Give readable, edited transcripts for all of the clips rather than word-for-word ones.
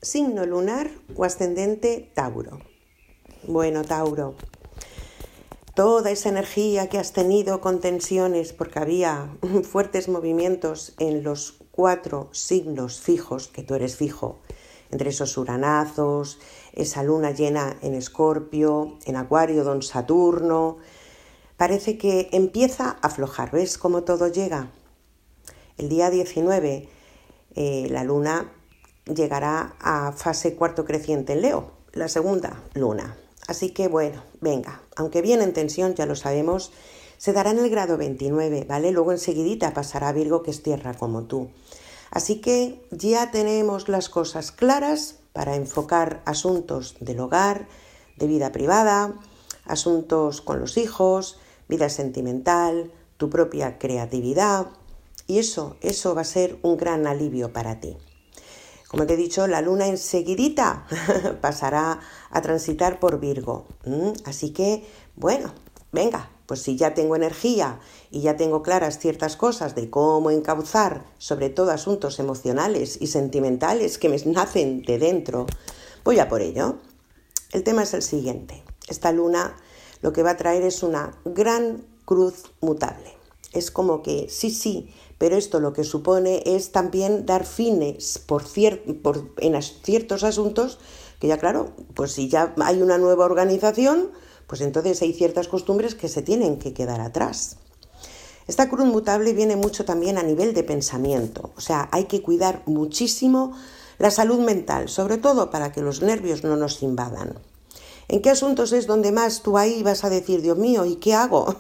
Signo lunar o ascendente Tauro. Bueno, Tauro, toda esa energía que has tenido con tensiones porque había fuertes movimientos en los 4 signos fijos, que tú eres fijo, entre esos uranazos, esa luna llena en Escorpio, en Acuario, don Saturno, parece que empieza a aflojar. ¿Ves cómo todo llega? El día 19 la luna llegará a fase cuarto creciente en Leo, la segunda luna. Así que bueno, venga, aunque viene en tensión, ya lo sabemos, se dará en el grado 29, ¿vale? Luego enseguidita pasará a Virgo, que es tierra como tú. Así que ya tenemos las cosas claras para enfocar asuntos del hogar, de vida privada, asuntos con los hijos, vida sentimental, tu propia creatividad. Y eso va a ser un gran alivio para ti. Como te he dicho, la luna enseguidita pasará a transitar por Virgo. Así que, bueno, venga, pues si ya tengo energía y ya tengo claras ciertas cosas de cómo encauzar, sobre todo asuntos emocionales y sentimentales que me nacen de dentro, voy a por ello. El tema es el siguiente. Esta luna lo que va a traer es una gran cruz mutable. Es como que sí, pero esto lo que supone es también dar fines en ciertos asuntos que ya claro, pues si ya hay una nueva organización, pues entonces hay ciertas costumbres que se tienen que quedar atrás. Esta cruz mutable viene mucho también a nivel de pensamiento, o sea, hay que cuidar muchísimo la salud mental, sobre todo para que los nervios no nos invadan. ¿En qué asuntos es donde más tú ahí vas a decir, Dios mío, ¿y qué hago?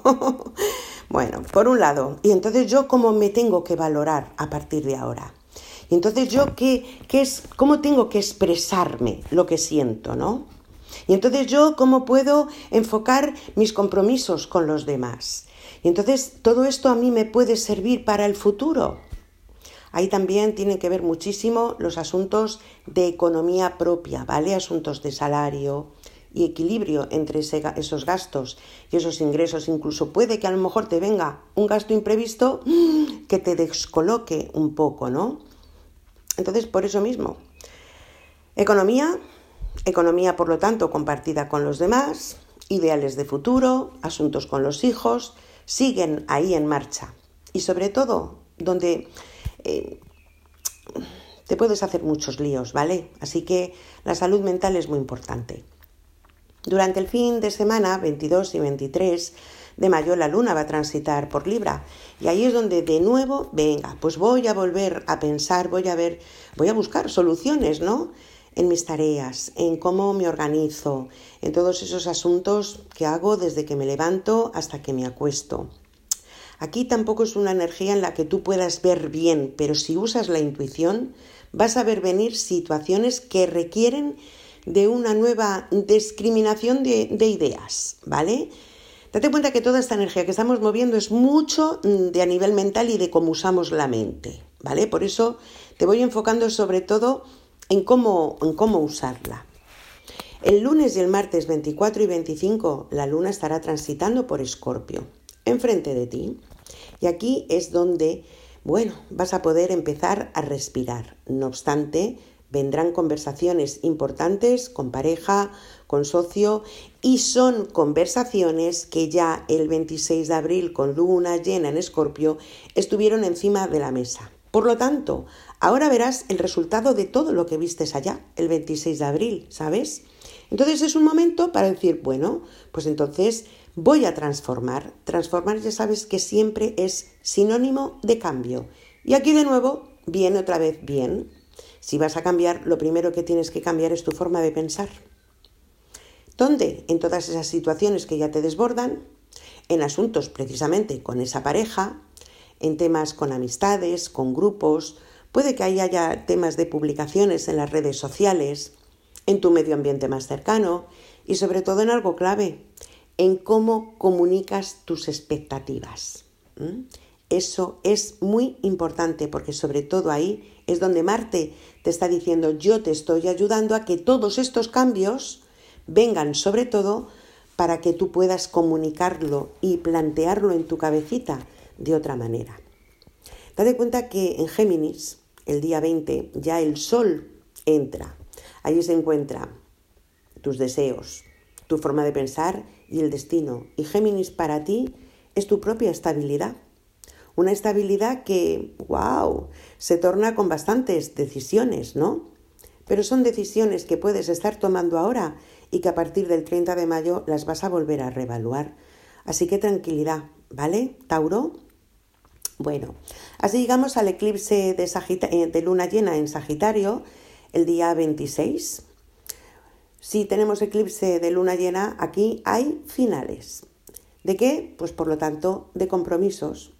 Bueno, por un lado, y entonces yo cómo me tengo que valorar a partir de ahora. Y entonces yo cómo tengo que expresarme lo que siento, ¿no? Y entonces yo cómo puedo enfocar mis compromisos con los demás. Y entonces todo esto a mí me puede servir para el futuro. Ahí también tienen que ver muchísimo los asuntos de economía propia, ¿vale? Asuntos de salario y equilibrio entre esos gastos y esos ingresos. Incluso puede que a lo mejor te venga un gasto imprevisto que te descoloque un poco, ¿no? Entonces, por eso mismo, economía por lo tanto compartida con los demás, ideales de futuro, asuntos con los hijos, siguen ahí en marcha. Y sobre todo, donde te puedes hacer muchos líos, ¿vale? Así que la salud mental es muy importante. Durante el fin de semana, 22 y 23 de mayo, la luna va a transitar por Libra. Y ahí es donde de nuevo, venga, pues voy a volver a pensar, voy a buscar soluciones, ¿no? En mis tareas, en cómo me organizo, en todos esos asuntos que hago desde que me levanto hasta que me acuesto. Aquí tampoco es una energía en la que tú puedas ver bien, pero si usas la intuición, vas a ver venir situaciones que requieren de una nueva discriminación de ideas, ¿vale? Date cuenta que toda esta energía que estamos moviendo es mucho de a nivel mental y de cómo usamos la mente, ¿vale? Por eso te voy enfocando sobre todo en cómo usarla. El lunes y el martes 24 y 25 la luna estará transitando por Escorpio, enfrente de ti. Y aquí es donde, bueno, vas a poder empezar a respirar. No obstante, vendrán conversaciones importantes con pareja, con socio, y son conversaciones que ya el 26 de abril, con luna llena en Escorpio, estuvieron encima de la mesa. Por lo tanto, ahora verás el resultado de todo lo que vistes allá, el 26 de abril, ¿sabes? Entonces es un momento para decir, bueno, pues entonces voy a transformar. Transformar ya sabes que siempre es sinónimo de cambio. Y aquí de nuevo viene otra vez bien. Si vas a cambiar, lo primero que tienes que cambiar es tu forma de pensar. ¿Dónde? En todas esas situaciones que ya te desbordan, en asuntos precisamente con esa pareja, en temas con amistades, con grupos, puede que ahí haya temas de publicaciones en las redes sociales, en tu medio ambiente más cercano y sobre todo en algo clave, en cómo comunicas tus expectativas. Eso es muy importante porque sobre todo ahí es donde Marte te está diciendo yo te estoy ayudando a que todos estos cambios vengan sobre todo para que tú puedas comunicarlo y plantearlo en tu cabecita de otra manera. Date cuenta que en Géminis, el día 20, ya el Sol entra. Allí se encuentran tus deseos, tu forma de pensar y el destino. Y Géminis para ti es tu propia estabilidad. Una estabilidad que, wow, se torna con bastantes decisiones, ¿no? Pero son decisiones que puedes estar tomando ahora y que a partir del 30 de mayo las vas a volver a reevaluar. Así que tranquilidad, ¿vale, Tauro? Bueno, así llegamos al eclipse de luna llena en Sagitario el día 26. Si tenemos eclipse de luna llena, aquí hay finales. ¿De qué? Pues por lo tanto, de compromisos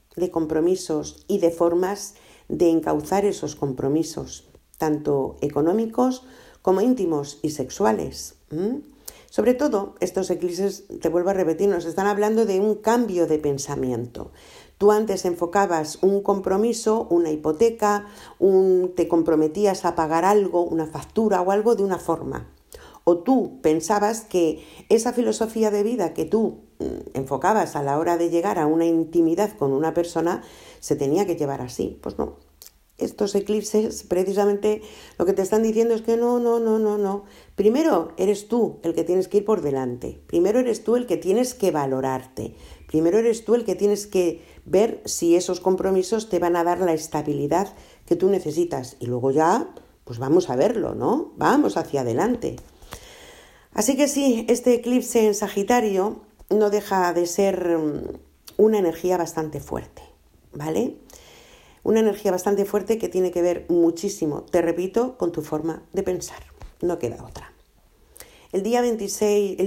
y de formas de encauzar esos compromisos, tanto económicos como íntimos y sexuales. Sobre todo, estos eclipses, te vuelvo a repetir, nos están hablando de un cambio de pensamiento. Tú antes enfocabas un compromiso, una hipoteca, te comprometías a pagar algo, una factura o algo de una forma. O tú pensabas que esa filosofía de vida que tú enfocabas a la hora de llegar a una intimidad con una persona se tenía que llevar así. Pues no. Estos eclipses precisamente lo que te están diciendo es que no. Primero eres tú el que tienes que ir por delante. Primero eres tú el que tienes que valorarte. Primero eres tú el que tienes que ver si esos compromisos te van a dar la estabilidad que tú necesitas. Y luego ya, pues vamos a verlo, ¿no? Vamos hacia adelante. Así que sí, este eclipse en Sagitario no deja de ser una energía bastante fuerte, ¿vale? Una energía bastante fuerte que tiene que ver muchísimo, te repito, con tu forma de pensar. No queda otra. El día 23,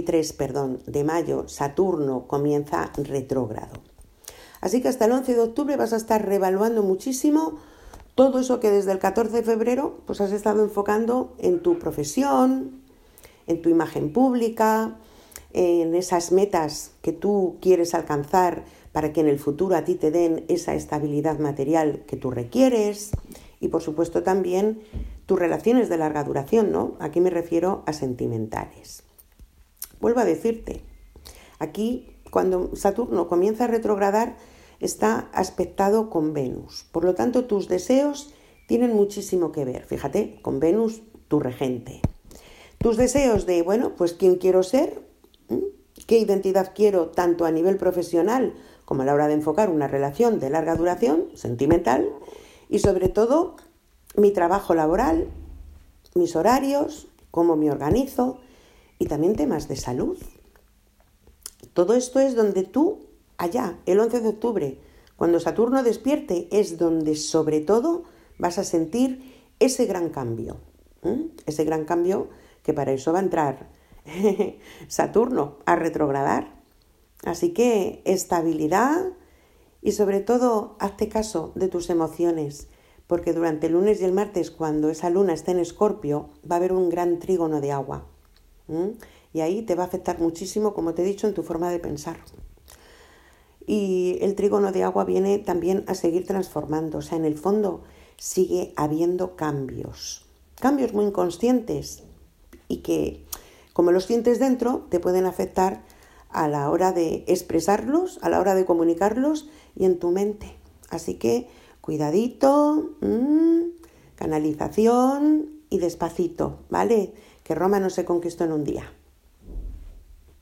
de mayo, Saturno comienza retrógrado. Así que hasta el 11 de octubre vas a estar reevaluando muchísimo todo eso que desde el 14 de febrero pues has estado enfocando en tu profesión, en tu imagen pública, en esas metas que tú quieres alcanzar para que en el futuro a ti te den esa estabilidad material que tú requieres y por supuesto también tus relaciones de larga duración, ¿no? Aquí me refiero a sentimentales. Vuelvo a decirte, aquí cuando Saturno comienza a retrogradar está aspectado con Venus, por lo tanto tus deseos tienen muchísimo que ver, fíjate, con Venus, tu regente. Tus deseos de, bueno, pues quién quiero ser, qué identidad quiero tanto a nivel profesional como a la hora de enfocar una relación de larga duración, sentimental, y sobre todo mi trabajo laboral, mis horarios, cómo me organizo y también temas de salud. Todo esto es donde tú, allá, el 11 de octubre, cuando Saturno despierte, es donde sobre todo vas a sentir ese gran cambio. Ese gran cambio que para eso va a entrar Saturno a retrogradar. Así que estabilidad y sobre todo hazte caso de tus emociones, porque durante el lunes y el martes, cuando esa luna esté en Escorpio, va a haber un gran trígono de agua. Y ahí te va a afectar muchísimo, como te he dicho, en tu forma de pensar. Y el trígono de agua viene también a seguir transformando, o sea, en el fondo sigue habiendo cambios muy inconscientes y que, como los sientes dentro, te pueden afectar a la hora de expresarlos, a la hora de comunicarlos y en tu mente. Así que cuidadito, canalización y despacito, ¿vale? Que Roma no se conquistó en un día.